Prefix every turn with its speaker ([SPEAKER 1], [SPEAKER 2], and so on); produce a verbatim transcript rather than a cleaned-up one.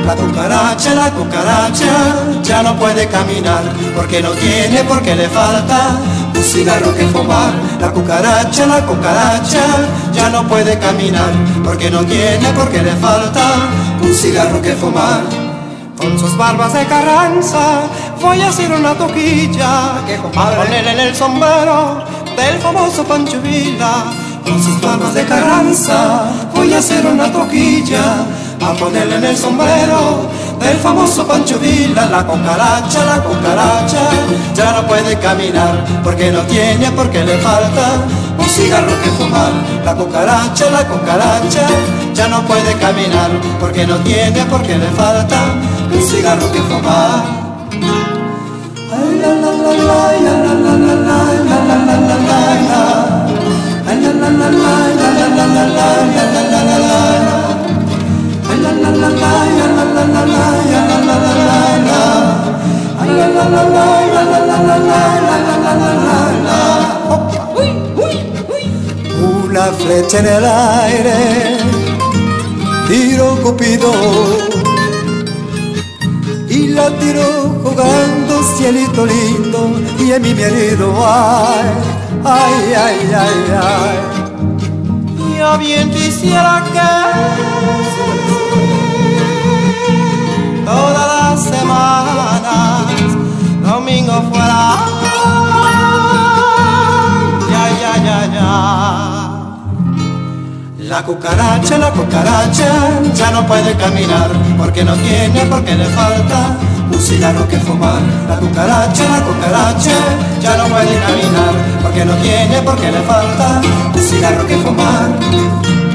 [SPEAKER 1] La cucaracha, la cucaracha ya no puede caminar porque no tiene, porque le falta un cigarro que fumar. La cucaracha, la cucaracha ya no puede caminar porque no tiene, porque le falta un cigarro que fumar. Con sus barbas de Carranza voy a hacer una toquilla a ponerle en el sombrero del famoso Pancho Villa. Con sus barbas de Carranza voy a hacer una toquilla a ponerle en el sombrero del famoso Pancho Villa. La cucaracha, la cucaracha ya no puede caminar porque no tiene, porque le falta un cigarro que fumar. La cucaracha, la cucaracha ya no puede caminar porque no tiene, porque le falta un cigarro que fumar. Ay, la, la, la, la, la, la, la, la, la, la, la, la, la, la. Ay, la, la, la, la, la, la, la, la, la, la, la, la, la, la. Ay, la, la, la, la, la, la, la, la, la, la, la, la, la. Ay, la, la, la, la, la, la, la, la, la, la, la, la. Uy, uy, uy. Una flecha en el aire tiró Cupido y la tiró jugando cielito lindo y en mí me ha herido. Ay, ay, ay, ay, ay. Yo bien quisiera que todas las semanas domingo fuera. Ya, ya, ya, ya. La cucaracha, la cucaracha ya no puede caminar porque no tiene, porque le falta un cigarro que fumar. La cucaracha, la cucaracha ya no puede caminar porque no tiene, porque le falta un cigarro que fumar.